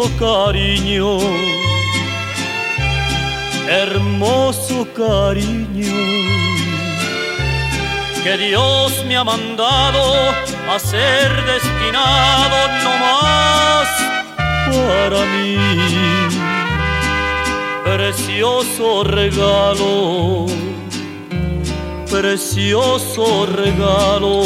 cariño, hermoso cariño, que Dios me ha mandado a ser destinado no más para mí. Precioso regalo, precioso regalo,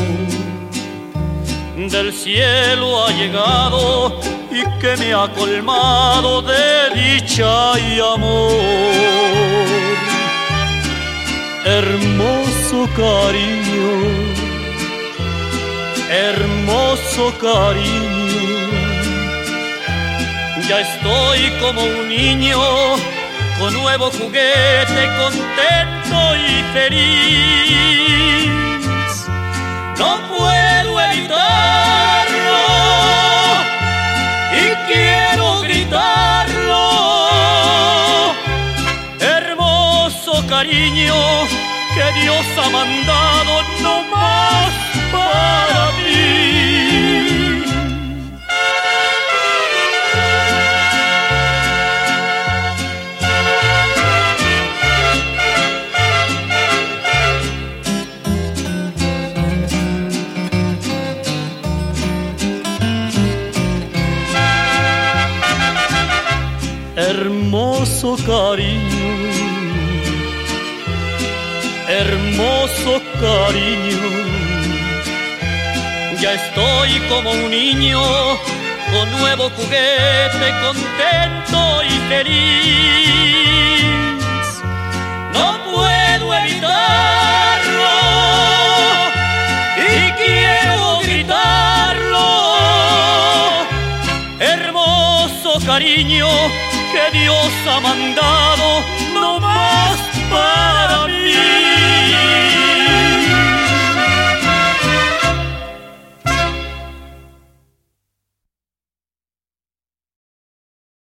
del cielo ha llegado y que me ha colmado de dicha y amor. Hermoso cariño, hermoso cariño, ya estoy como un niño con nuevo juguete, contento y feliz. No puedo evitarlo y quiero gritarlo. Hermoso cariño que Dios ha mandado no más para mí. Hermoso cariño, hermoso cariño, ya estoy como un niño con nuevo juguete, contento y feliz. No puedo evitarlo y quiero gritarlo. Hermoso cariño que Dios ha mandado no más para mí.